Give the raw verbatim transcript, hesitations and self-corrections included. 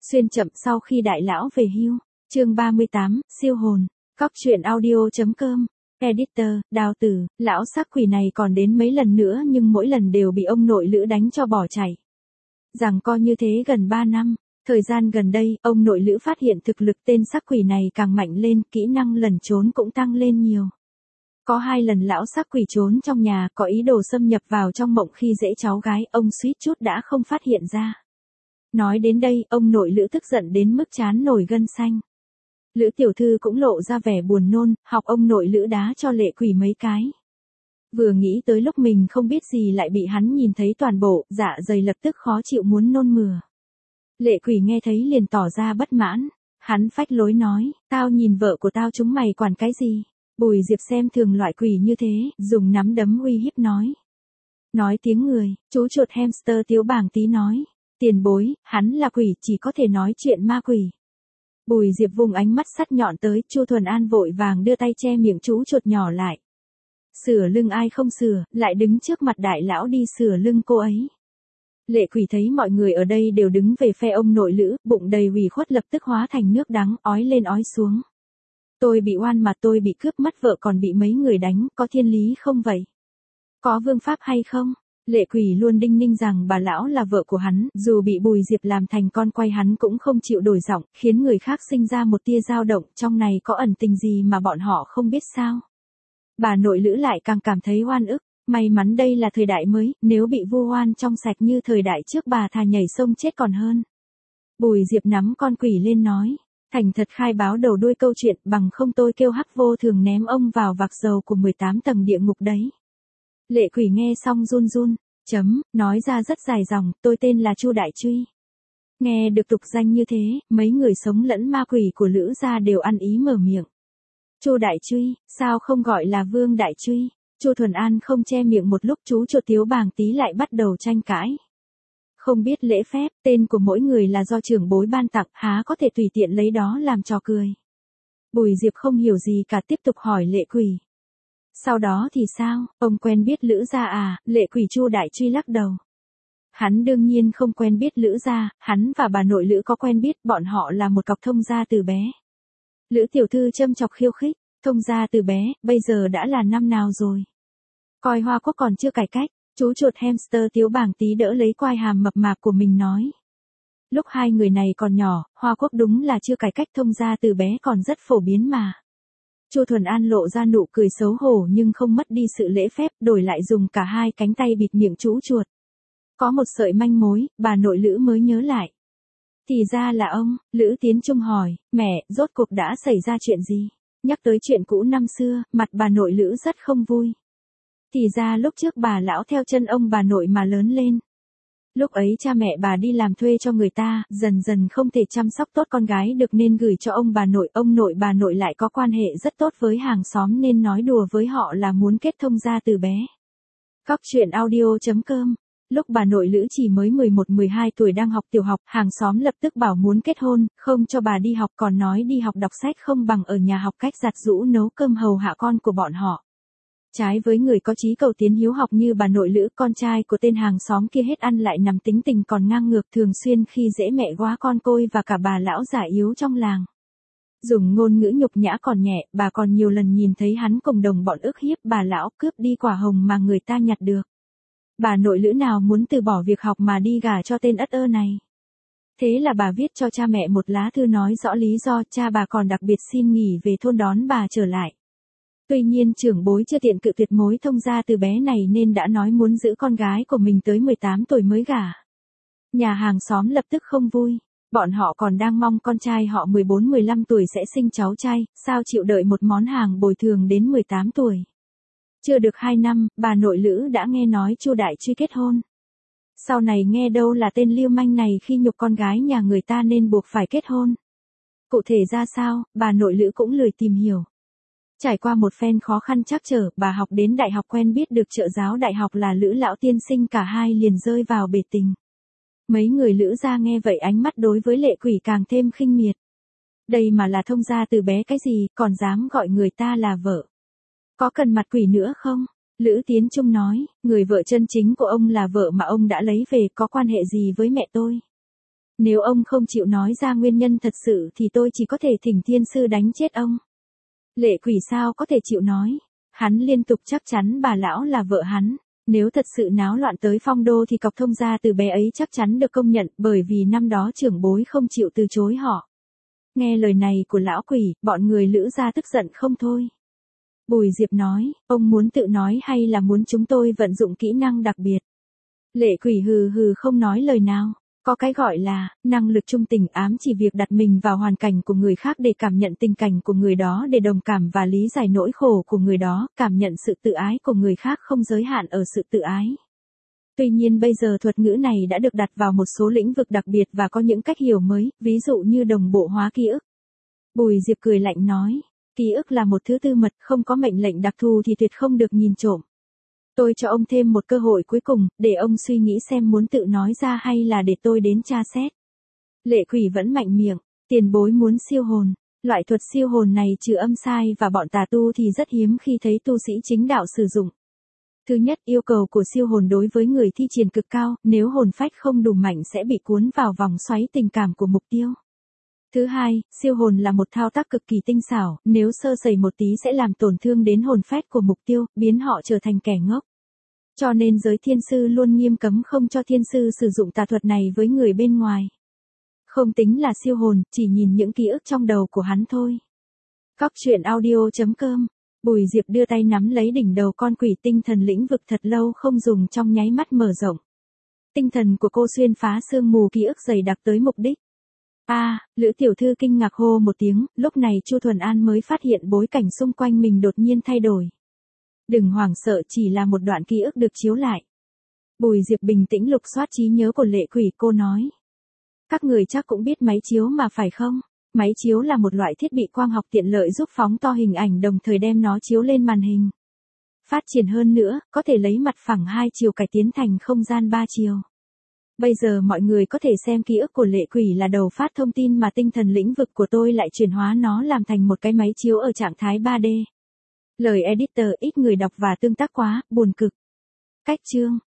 Xuyên chậm sau khi đại lão về hưu. Chương ba mươi tám, siêu hồn. Cóc truyện audio.com. Editor, Đào Tử, lão sắc quỷ này còn đến mấy lần nữa nhưng mỗi lần đều bị ông nội Lữ đánh cho bỏ chạy. Rằng co như thế gần ba năm, thời gian gần đây, ông nội Lữ phát hiện thực lực tên sắc quỷ này càng mạnh lên, kỹ năng lẩn trốn cũng tăng lên nhiều. Có hai lần lão sắc quỷ trốn trong nhà, có ý đồ xâm nhập vào trong mộng khi dễ cháu gái, ông suýt chút đã không phát hiện ra. Nói đến đây, ông nội Lữ tức giận đến mức trán nổi gân xanh. Lữ tiểu thư cũng lộ ra vẻ buồn nôn, học ông nội Lữ đá cho lệ quỷ mấy cái. Vừa nghĩ tới lúc mình không biết gì lại bị hắn nhìn thấy toàn bộ, dạ dày lập tức khó chịu muốn nôn mửa. Lệ quỷ nghe thấy liền tỏ ra bất mãn. Hắn phách lối nói, tao nhìn vợ của tao chúng mày quản cái gì. Bùi Diệp xem thường loại quỷ như thế, dùng nắm đấm uy hiếp nói. Nói tiếng người, chú chuột hamster Tiếu Bàng Tí nói. Tiền bối, hắn là quỷ, chỉ có thể nói chuyện ma quỷ. Bùi Diệp vùng ánh mắt sắt nhọn tới, Chu Thuần An vội vàng đưa tay che miệng chú chuột nhỏ lại. Sửa lưng ai không sửa, lại đứng trước mặt đại lão đi sửa lưng cô ấy. Lệ quỷ thấy mọi người ở đây đều đứng về phe ông nội Lữ, bụng đầy ủy khuất lập tức hóa thành nước đắng, ói lên ói xuống. Tôi bị oan mà tôi bị cướp mất vợ còn bị mấy người đánh, có thiên lý không vậy? Có vương pháp hay không? Lệ quỷ luôn đinh ninh rằng bà lão là vợ của hắn, dù bị Bùi Diệp làm thành con quay hắn cũng không chịu đổi giọng, khiến người khác sinh ra một tia dao động, trong này có ẩn tình gì mà bọn họ không biết sao. Bà nội Lữ lại càng cảm thấy oan ức, may mắn đây là thời đại mới, nếu bị vu oan trong sạch như thời đại trước bà thà nhảy sông chết còn hơn. Bùi Diệp nắm con quỷ lên nói, thành thật khai báo đầu đuôi câu chuyện, bằng không tôi kêu hắc vô thường ném ông vào vạc dầu của mười tám tầng địa ngục đấy. Lệ quỷ nghe xong run run, chấm, nói ra rất dài dòng, tôi tên là Chu Đại Truy. Nghe được tục danh như thế, mấy người sống lẫn ma quỷ của Lữ gia đều ăn ý mở miệng. Chu Đại Truy, sao không gọi là Vương Đại Truy? Chu Thuần An không che miệng một lúc, chú chuột Tiếu Bàng Tí lại bắt đầu tranh cãi. Không biết lễ phép, tên của mỗi người là do trưởng bối ban tặng, há có thể tùy tiện lấy đó làm trò cười. Bùi Diệp không hiểu gì cả, tiếp tục hỏi lệ quỷ. Sau đó thì sao, ông quen biết Lữ gia à? Lệ quỷ Chu Đại Truy lắc đầu. Hắn đương nhiên không quen biết Lữ gia, hắn và bà nội Lữ có quen biết, bọn họ là một cọc thông gia từ bé. Lữ tiểu thư châm chọc khiêu khích, thông gia từ bé, bây giờ đã là năm nào rồi? Coi Hoa Quốc còn chưa cải cách, chú chuột hamster Tiếu Bàng Tí đỡ lấy quai hàm mập mạp của mình nói. Lúc hai người này còn nhỏ, Hoa Quốc đúng là chưa cải cách, thông gia từ bé còn rất phổ biến mà. Chu Thuần An lộ ra nụ cười xấu hổ nhưng không mất đi sự lễ phép, đổi lại dùng cả hai cánh tay bịt miệng chú chuột. Có một sợi manh mối, bà nội Lữ mới nhớ lại. Thì ra là ông, Lữ Tiến Trung hỏi, mẹ, rốt cuộc đã xảy ra chuyện gì? Nhắc tới chuyện cũ năm xưa, mặt bà nội Lữ rất không vui. Thì ra lúc trước bà lão theo chân ông bà nội mà lớn lên. Lúc ấy cha mẹ bà đi làm thuê cho người ta, dần dần không thể chăm sóc tốt con gái được nên gửi cho ông bà nội. Ông nội bà nội lại có quan hệ rất tốt với hàng xóm nên nói đùa với họ là muốn kết thông gia từ bé. Cóc truyện audio.com. Lúc bà nội Lữ chỉ mới mười một mười hai tuổi đang học tiểu học, hàng xóm lập tức bảo muốn kết hôn, không cho bà đi học, còn nói đi học đọc sách không bằng ở nhà học cách giặt giũ nấu cơm hầu hạ con của bọn họ. Trái với người có chí cầu tiến hiếu học như bà nội Lữ, con trai của tên hàng xóm kia hết ăn lại nằm, tính tình còn ngang ngược, thường xuyên khi dễ mẹ góa con côi và cả bà lão già yếu trong làng. Dùng ngôn ngữ nhục nhã còn nhẹ, bà còn nhiều lần nhìn thấy hắn cùng đồng bọn ức hiếp bà lão, cướp đi quả hồng mà người ta nhặt được. Bà nội Lữ nào muốn từ bỏ việc học mà đi gả cho tên ất ơ này. Thế là bà viết cho cha mẹ một lá thư nói rõ lý do, cha bà còn đặc biệt xin nghỉ về thôn đón bà trở lại. Tuy nhiên trưởng bối chưa tiện cự tuyệt mối thông gia từ bé này nên đã nói muốn giữ con gái của mình tới mười tám tuổi mới gả. Nhà hàng xóm lập tức không vui, bọn họ còn đang mong con trai họ mười bốn mười lăm tuổi sẽ sinh cháu trai, sao chịu đợi một món hàng bồi thường đến mười tám tuổi. Chưa được hai năm, bà nội Lữ đã nghe nói Chu Đại Truy kết hôn. Sau này nghe đâu là tên lưu manh này khi nhục con gái nhà người ta nên buộc phải kết hôn. Cụ thể ra sao, bà nội Lữ cũng lười tìm hiểu. Trải qua một phen khó khăn trắc trở, bà học đến đại học quen biết được trợ giáo đại học là Lữ lão tiên sinh, cả hai liền rơi vào bể tình. Mấy người Lữ gia nghe vậy ánh mắt đối với lệ quỷ càng thêm khinh miệt. Đây mà là thông gia từ bé cái gì, còn dám gọi người ta là vợ. Có cần mặt quỷ nữa không? Lữ Tiến Trung nói, người vợ chân chính của ông là vợ mà ông đã lấy về, có quan hệ gì với mẹ tôi? Nếu ông không chịu nói ra nguyên nhân thật sự thì tôi chỉ có thể thỉnh thiên sư đánh chết ông. Lệ quỷ sao có thể chịu nói. Hắn liên tục chắc chắn bà lão là vợ hắn. Nếu thật sự náo loạn tới phong đô thì cọc thông gia từ bé ấy chắc chắn được công nhận, bởi vì năm đó trưởng bối không chịu từ chối họ. Nghe lời này của lão quỷ, bọn người Lữ gia tức giận không thôi. Bùi Diệp nói, ông muốn tự nói hay là muốn chúng tôi vận dụng kỹ năng đặc biệt? Lệ quỷ hừ hừ không nói lời nào. Có cái gọi là, năng lực trung tình ám chỉ việc đặt mình vào hoàn cảnh của người khác để cảm nhận tình cảnh của người đó, để đồng cảm và lý giải nỗi khổ của người đó, cảm nhận sự tự ái của người khác không giới hạn ở sự tự ái. Tuy nhiên bây giờ thuật ngữ này đã được đặt vào một số lĩnh vực đặc biệt và có những cách hiểu mới, ví dụ như đồng bộ hóa ký ức. Bùi Diệp cười lạnh nói, ký ức là một thứ tư mật, không có mệnh lệnh đặc thù thì tuyệt không được nhìn trộm. Tôi cho ông thêm một cơ hội cuối cùng, để ông suy nghĩ xem muốn tự nói ra hay là để tôi đến tra xét. Lệ quỷ vẫn mạnh miệng, tiền bối muốn siêu hồn. Loại thuật siêu hồn này trừ âm sai và bọn tà tu thì rất hiếm khi thấy tu sĩ chính đạo sử dụng. Thứ nhất, yêu cầu của siêu hồn đối với người thi triển cực cao, nếu hồn phách không đủ mạnh sẽ bị cuốn vào vòng xoáy tình cảm của mục tiêu. Thứ hai, siêu hồn là một thao tác cực kỳ tinh xảo, nếu sơ sẩy một tí sẽ làm tổn thương đến hồn phách của mục tiêu, biến họ trở thành kẻ ngốc. Cho nên giới thiên sư luôn nghiêm cấm không cho thiên sư sử dụng tà thuật này với người bên ngoài. Không tính là siêu hồn, chỉ nhìn những ký ức trong đầu của hắn thôi. Cóc truyện audio chấm com. Bùi Diệp đưa tay nắm lấy đỉnh đầu con quỷ, tinh thần lĩnh vực thật lâu không dùng trong nháy mắt mở rộng. Tinh thần của cô xuyên phá sương mù ký ức dày đặc tới mục đích. A, à, Lữ tiểu thư kinh ngạc hô một tiếng, lúc này Chu Thuần An mới phát hiện bối cảnh xung quanh mình đột nhiên thay đổi. Đừng hoảng sợ, chỉ là một đoạn ký ức được chiếu lại. Bùi Diệp bình tĩnh lục soát trí nhớ của lệ quỷ, cô nói. Các người chắc cũng biết máy chiếu mà phải không? Máy chiếu là một loại thiết bị quang học tiện lợi giúp phóng to hình ảnh đồng thời đem nó chiếu lên màn hình. Phát triển hơn nữa, có thể lấy mặt phẳng hai chiều cải tiến thành không gian ba chiều. Bây giờ mọi người có thể xem ký ức của lệ quỷ là đầu phát thông tin mà tinh thần lĩnh vực của tôi lại chuyển hóa nó làm thành một cái máy chiếu ở trạng thái ba D. Lời editor ít người đọc và tương tác quá, buồn cực. Cách chương